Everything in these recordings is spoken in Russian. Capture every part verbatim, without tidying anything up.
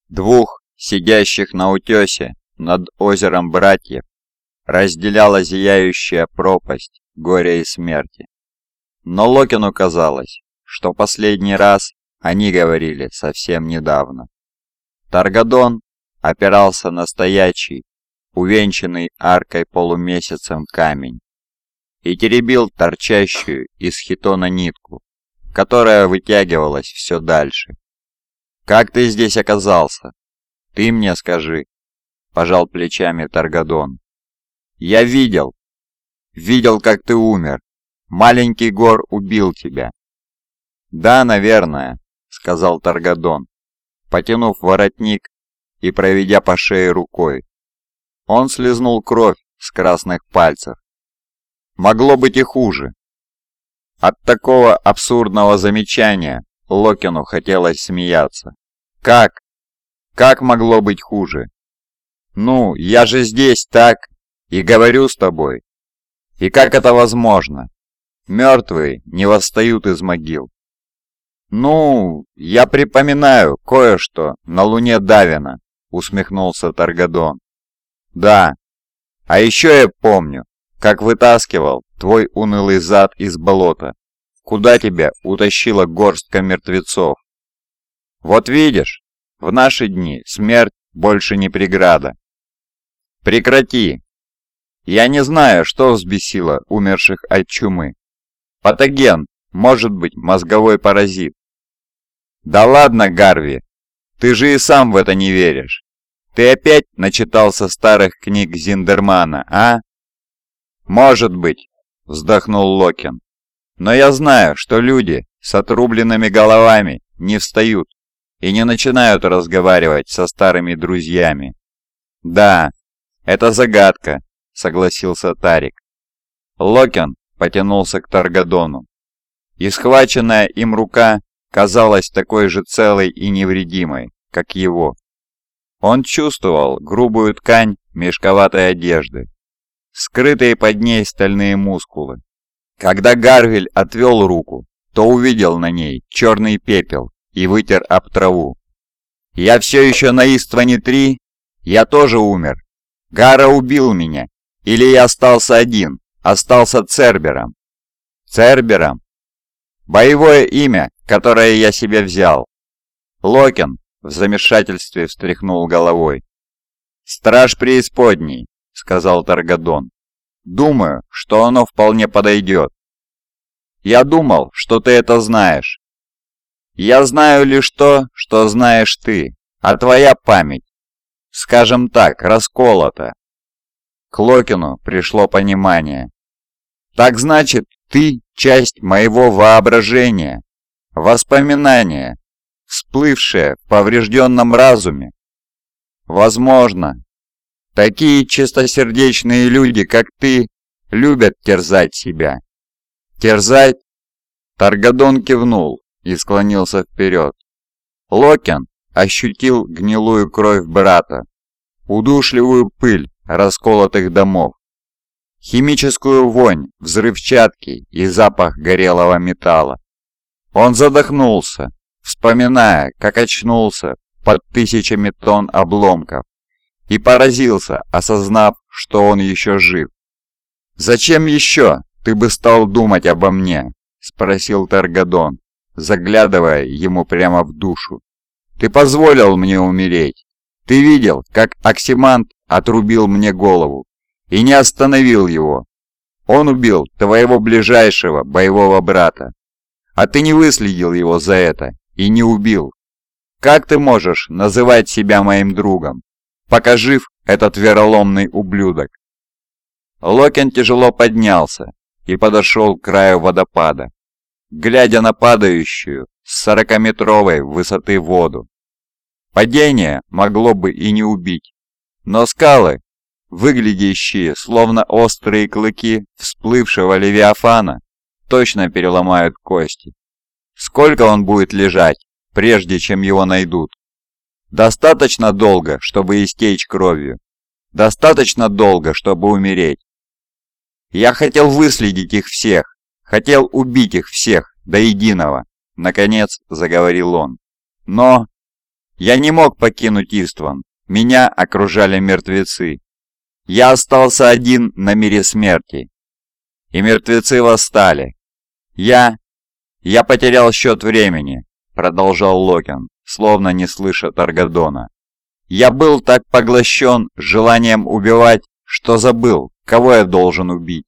Двух, сидящих на утесе над озером братьев, разделяла зияющая пропасть горя и смерти. Но Локину казалось, что последний раз они говорили совсем недавно. Таргадон опирался на стоячий, увенчанный аркой полумесяцем камень, и теребил торчащую из хитона нитку, которая вытягивалась все дальше. «Как ты здесь оказался? Ты мне скажи», — пожал плечами Таргадон. «Я видел, видел, как ты умер. Маленький Гор убил тебя». «Да, наверное», — сказал Таргадон, потянув воротник и проведя по шее рукой. Он слизнул кровь с красных пальцев. «Могло быть и хуже». От такого абсурдного замечания Локину хотелось смеяться. «Как? Как могло быть хуже? Ну, я же здесь, так, и говорю с тобой. И как это возможно? Мертвые не восстают из могил». «Ну, я припоминаю кое-что на луне Давина», — усмехнулся Таргадон. «Да, а еще я помню, как вытаскивал твой унылый зад из болота, куда тебя утащила горстка мертвецов. Вот видишь, в наши дни смерть больше не преграда». «Прекрати! Я не знаю, что взбесило умерших от чумы. Патоген, может быть, мозговой паразит». «Да ладно, Гарви, ты же и сам в это не веришь. Ты опять начитался старых книг Зиндермана, а?» «Может быть», — вздохнул Локин. «Но я знаю, что люди с отрубленными головами не встают и не начинают разговаривать со старыми друзьями». «Да, это загадка», — согласился Тарик. Локин потянулся к Таргадону, и схваченная им рука казалась такой же целой и невредимой, как его. Он чувствовал грубую ткань мешковатой одежды, скрытые под ней стальные мускулы. Когда Гарвиль отвел руку, то увидел на ней черный пепел и вытер об траву. «Я все еще на Истване-три? Я тоже умер. Гара убил меня. Или я остался один, остался Цербером?» «Цербером? Боевое имя, которое я себе взял». Локин в замешательстве встряхнул головой. «Страж преисподней», — сказал Таргадон. «Думаю, что оно вполне подойдет». «Я думал, что ты это знаешь». «Я знаю лишь то, что знаешь ты, а твоя память, скажем так, расколота». К Локину пришло понимание. «Так значит, ты часть моего воображения, воспоминания, всплывшее в поврежденном разуме?» «Возможно. Такие чистосердечные люди, как ты, любят терзать себя». «Терзать?» Таргадон кивнул и склонился вперед. Локин ощутил гнилую кровь брата, удушливую пыль расколотых домов, химическую вонь взрывчатки и запах горелого металла. Он задохнулся, вспоминая, как очнулся под тысячами тонн обломков, и поразился, осознав, что он еще жив. «Зачем еще ты бы стал думать обо мне?» — спросил Таргадон, заглядывая ему прямо в душу. «Ты позволил мне умереть. Ты видел, как Оксимант отрубил мне голову и не остановил его. Он убил твоего ближайшего боевого брата, а ты не выследил его за это и не убил. Как ты можешь называть себя моим другом, пока жив этот вероломный ублюдок?» Локин тяжело поднялся и подошел к краю водопада, глядя на падающую с сорокаметровой высоты воду. Падение могло бы и не убить, но скалы, выглядящие словно острые клыки всплывшего левиафана, точно переломают кости. Сколько он будет лежать, прежде чем его найдут? Достаточно долго, чтобы истечь кровью. Достаточно долго, чтобы умереть. «Я хотел выследить их всех, хотел убить их всех до единого», — наконец заговорил он. «Но Я не мог покинуть Истван. Меня окружали мертвецы. Я остался один на мире смерти. И мертвецы восстали. Я... Я потерял счет времени, продолжал Локин, словно не слыша Таргадона. Я был так поглощен желанием убивать, что забыл, кого я должен убить.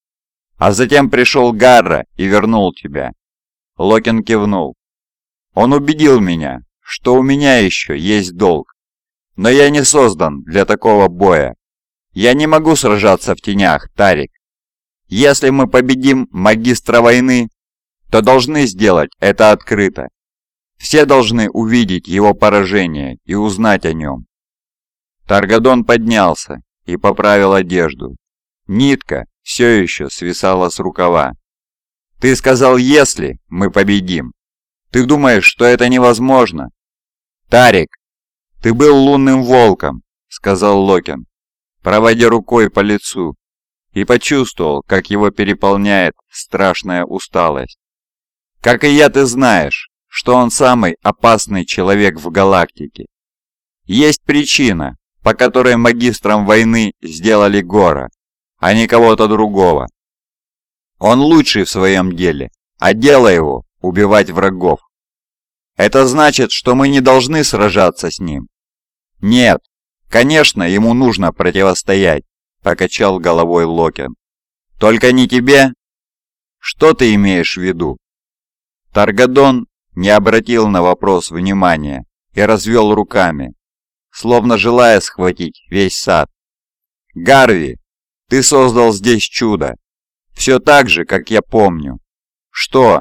А затем пришел Гарра и вернул тебя. Локин кивнул. Он убедил меня, что у меня еще есть долг. Но я не создан для такого боя. Я не могу сражаться в тенях, Тарик. Если мы победим магистра войны, то должны сделать это открыто. Все должны увидеть его поражение и узнать о нем. Таргадон поднялся и поправил одежду. Нитка все еще свисала с рукава. «Ты сказал, если мы победим. Ты думаешь, что это невозможно?» «Тарик, ты был лунным волком», — сказал Локин, проводя рукой по лицу, и почувствовал, как его переполняет страшная усталость. «Как и я, ты знаешь, что он самый опасный человек в галактике. Есть причина, по которой магистром войны сделали Гора, а не кого-то другого. Он лучший в своем деле, а дело его – убивать врагов. Это значит, что мы не должны сражаться с ним. Нет, конечно, ему нужно противостоять, покачал головой Локин. Только не тебе? Что ты имеешь в виду? Таргадон не обратил на вопрос внимания и развел руками, словно желая схватить весь сад. Гарви, ты создал здесь чудо. Все так же, как я помню. Что?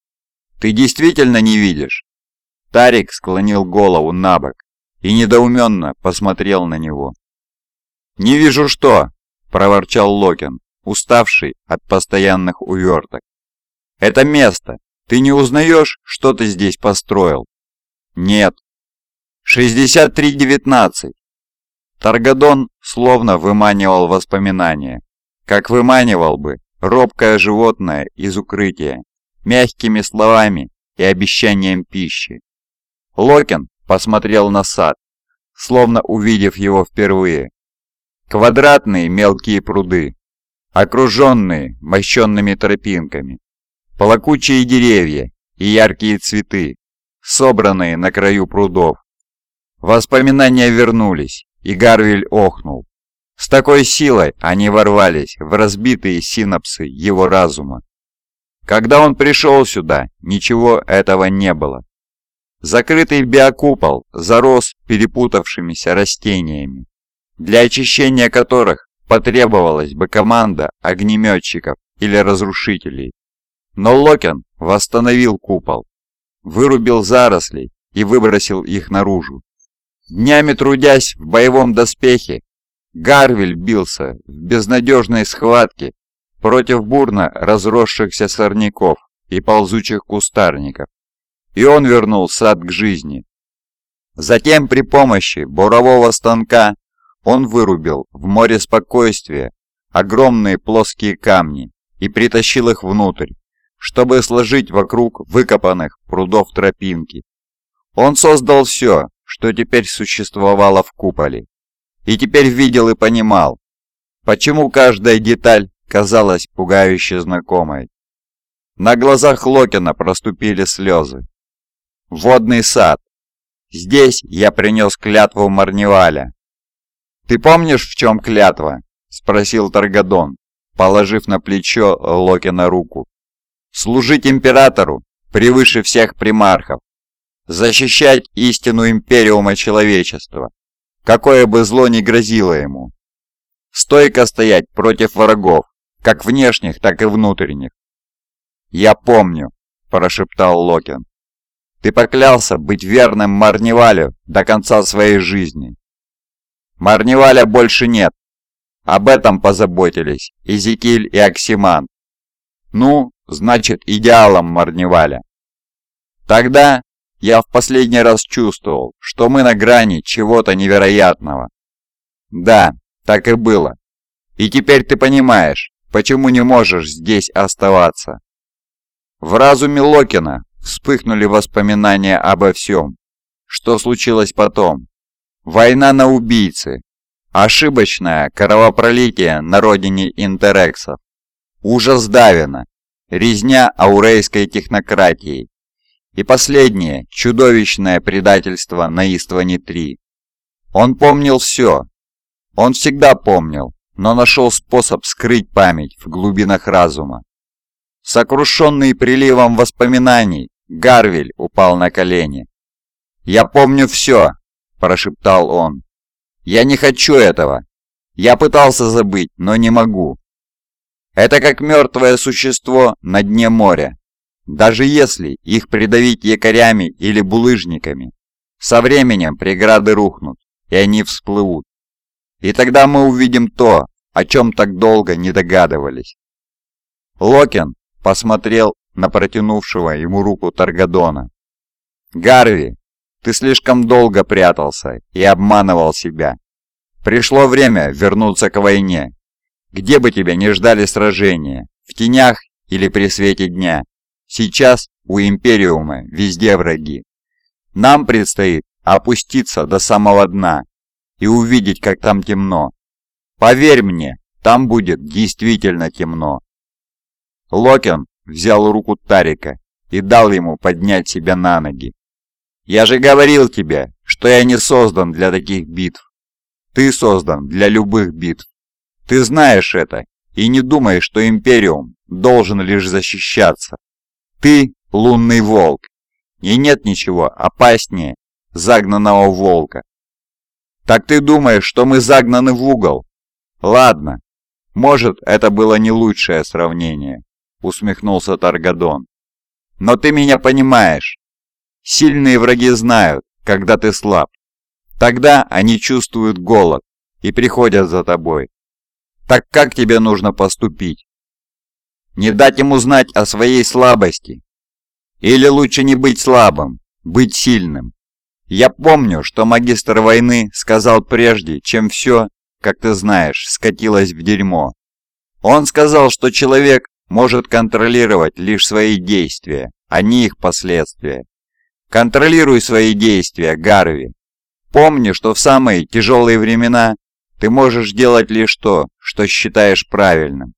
Ты действительно не видишь? Тарик склонил голову на бок и недоуменно посмотрел на него. «Не вижу что!» – проворчал Локин, уставший от постоянных уверток. «Это место! Ты не узнаешь, что ты здесь построил?» «Нет». «шестьдесят три девятнадцать!» Таргадон словно выманивал воспоминания, как выманивал бы робкое животное из укрытия, мягкими словами и обещанием пищи. Локин посмотрел на сад, словно увидев его впервые. Квадратные мелкие пруды, окруженные мощенными тропинками, плакучие деревья и яркие цветы, собранные на краю прудов. Воспоминания вернулись, и Гарвиль охнул. С такой силой они ворвались в разбитые синапсы его разума. Когда он пришел сюда, ничего этого не было. Закрытый биокупол зарос перепутавшимися растениями, для очищения которых потребовалась бы команда огнеметчиков или разрушителей. Но Локин восстановил купол, вырубил заросли и выбросил их наружу. Днями трудясь в боевом доспехе, Гарвиль бился в безнадежной схватке против бурно разросшихся сорняков и ползучих кустарников, и он вернул сад к жизни. Затем при помощи бурового станка он вырубил в море спокойствия огромные плоские камни и притащил их внутрь, чтобы сложить вокруг выкопанных прудов тропинки. Он создал все, что теперь существовало в куполе, и теперь видел и понимал, почему каждая деталь казалась пугающе знакомой. На глазах Локина проступили слезы. Водный сад. Здесь я принес клятву Марниваля. «Ты помнишь, в чем клятва?» — спросил Таргадон, положив на плечо Локина руку. «Служить императору превыше всех примархов, защищать истину империума человечества, какое бы зло ни грозило ему, стойко стоять против врагов, как внешних, так и внутренних». «Я помню», — прошептал Локин. «Ты поклялся быть верным Марнивалю до конца своей жизни». «Марниваля больше нет. Об этом позаботились Эзекиль и Оксиман. Ну, значит, идеалом Марниваля. Тогда я в последний раз чувствовал, что мы на грани чего-то невероятного. Да, так и было. И теперь ты понимаешь, почему не можешь здесь оставаться». В разуме Локина вспыхнули воспоминания обо всем, что случилось потом. Война на убийцы. Ошибочное кровопролитие на родине интерексов. Ужас Давина. Резня аурейской технократии. И последнее чудовищное предательство на Истване-три. Он помнил все. Он всегда помнил, но нашел способ скрыть память в глубинах разума. Сокрушенный приливом воспоминаний, Гарвиль упал на колени. «Я помню все», – прошептал он. «Я не хочу этого. Я пытался забыть, но не могу. Это как мертвое существо на дне моря. Даже если их придавить якорями или булыжниками, со временем преграды рухнут, и они всплывут. И тогда мы увидим то, о чем так долго не догадывались». Локин посмотрел на протянувшего ему руку Таргадона. «Гарви, ты слишком долго прятался и обманывал себя. Пришло время вернуться к войне. Где бы тебя не ждали сражения, в тенях или при свете дня, сейчас у Империума везде враги. Нам предстоит опуститься до самого дна и увидеть, как там темно. Поверь мне, там будет действительно темно». Локин взял руку Тарика и дал ему поднять себя на ноги. «Я же говорил тебе, что я не создан для таких битв. Ты создан для любых битв. Ты знаешь это и не думай, что Империум должен лишь защищаться. Ты — лунный волк, и нет ничего опаснее загнанного волка. Так ты думаешь, что мы загнаны в угол? Ладно, может, это было не лучшее сравнение», — усмехнулся Таргадон. «Но ты меня понимаешь. Сильные враги знают, когда ты слаб. Тогда они чувствуют голод и приходят за тобой. Так как тебе нужно поступить? Не дать ему знать о своей слабости? Или лучше не быть слабым, быть сильным? Я помню, что магистр войны сказал прежде, чем все, как ты знаешь, скатилось в дерьмо. Он сказал, что человек может контролировать лишь свои действия, а не их последствия. Контролируй свои действия, Гарви. Помни, что в самые тяжелые времена ты можешь делать лишь то, что считаешь правильным».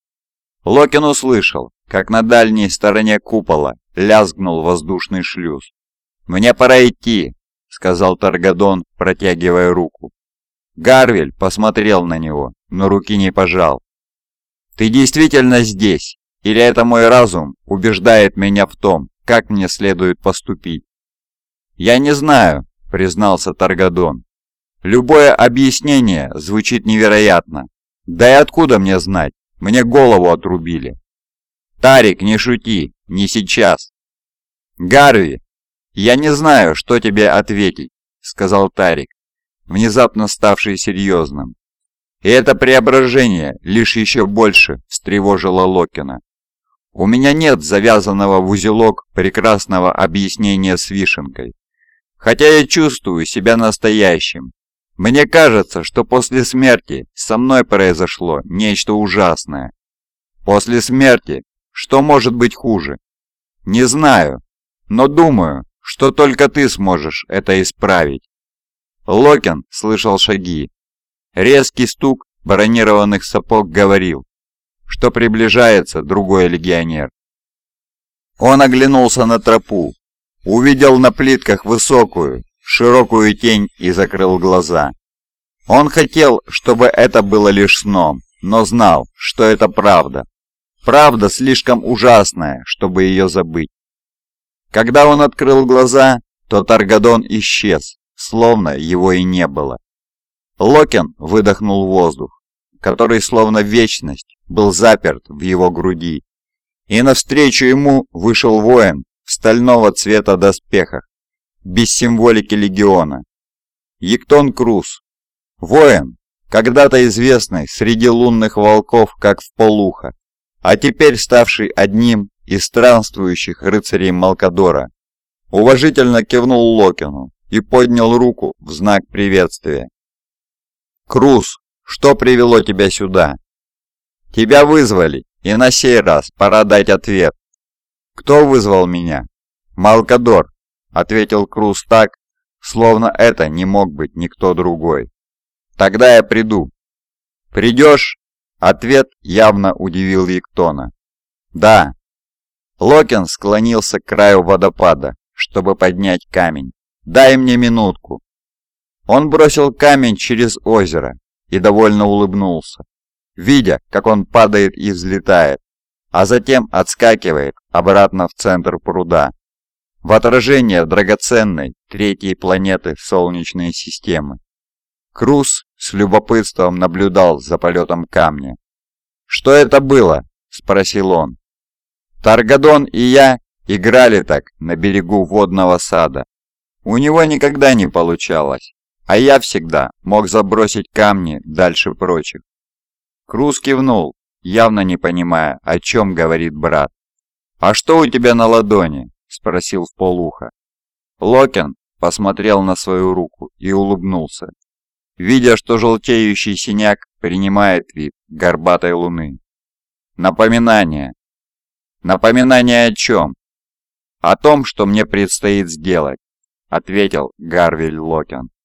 Локин услышал, как на дальней стороне купола лязгнул воздушный шлюз. «Мне пора идти», — сказал Таргадон, протягивая руку. Гарвиль посмотрел на него, но руки не пожал. «Ты действительно здесь? Или это мой разум убеждает меня в том, как мне следует поступить?» «Я не знаю», — признался Таргадон. «Любое объяснение звучит невероятно. Да и откуда мне знать? Мне голову отрубили». «Тарик, не шути, не сейчас». «Гарви, я не знаю, что тебе ответить», — сказал Тарик, внезапно ставший серьезным. И это преображение лишь еще больше встревожило Локина. «У меня нет завязанного в узелок прекрасного объяснения с вишенкой. Хотя я чувствую себя настоящим. Мне кажется, что после смерти со мной произошло нечто ужасное. После смерти, что может быть хуже? Не знаю, но думаю, что только ты сможешь это исправить». Локин слышал шаги. Резкий стук бронированных сапог говорил, что приближается другой легионер. Он оглянулся на тропу, увидел на плитках высокую, широкую тень и закрыл глаза. Он хотел, чтобы это было лишь сном, но знал, что это правда. Правда слишком ужасная, чтобы ее забыть. Когда он открыл глаза, то Таргадон исчез, словно его и не было. Локин выдохнул воздух, который словно вечность был заперт в его груди, и навстречу ему вышел воин в стального цвета доспехах, без символики легиона. Ектон Круз. Воин, когда-то известный среди лунных волков как Вполуха, а теперь ставший одним из странствующих рыцарей Малкадора, уважительно кивнул Локину и поднял руку в знак приветствия. «Круз, что привело тебя сюда?» «Тебя вызвали, и на сей раз пора дать ответ». «Кто вызвал меня?» «Малкадор», — ответил Круз так, словно это не мог быть никто другой. «Тогда я приду». «Придешь?» Ответ явно удивил Виктона. «Да». Локин склонился к краю водопада, чтобы поднять камень. «Дай мне минутку». Он бросил камень через озеро и довольно улыбнулся, видя, как он падает и взлетает, а затем отскакивает обратно в центр пруда, в отражение драгоценной третьей планеты Солнечной системы. Круз с любопытством наблюдал за полетом камня. «Что это было?» – спросил он. «Таргадон и я играли так на берегу водного сада. У него никогда не получалось, а я всегда мог забросить камни дальше прочих». Круз кивнул, явно не понимая, о чем говорит брат. «А что у тебя на ладони?» – спросил вполуха. Локин посмотрел на свою руку и улыбнулся, видя, что желтеющий синяк принимает вид горбатой луны. «Напоминание». «Напоминание о чем?» «О том, что мне предстоит сделать», — ответил Гарвиль Локин.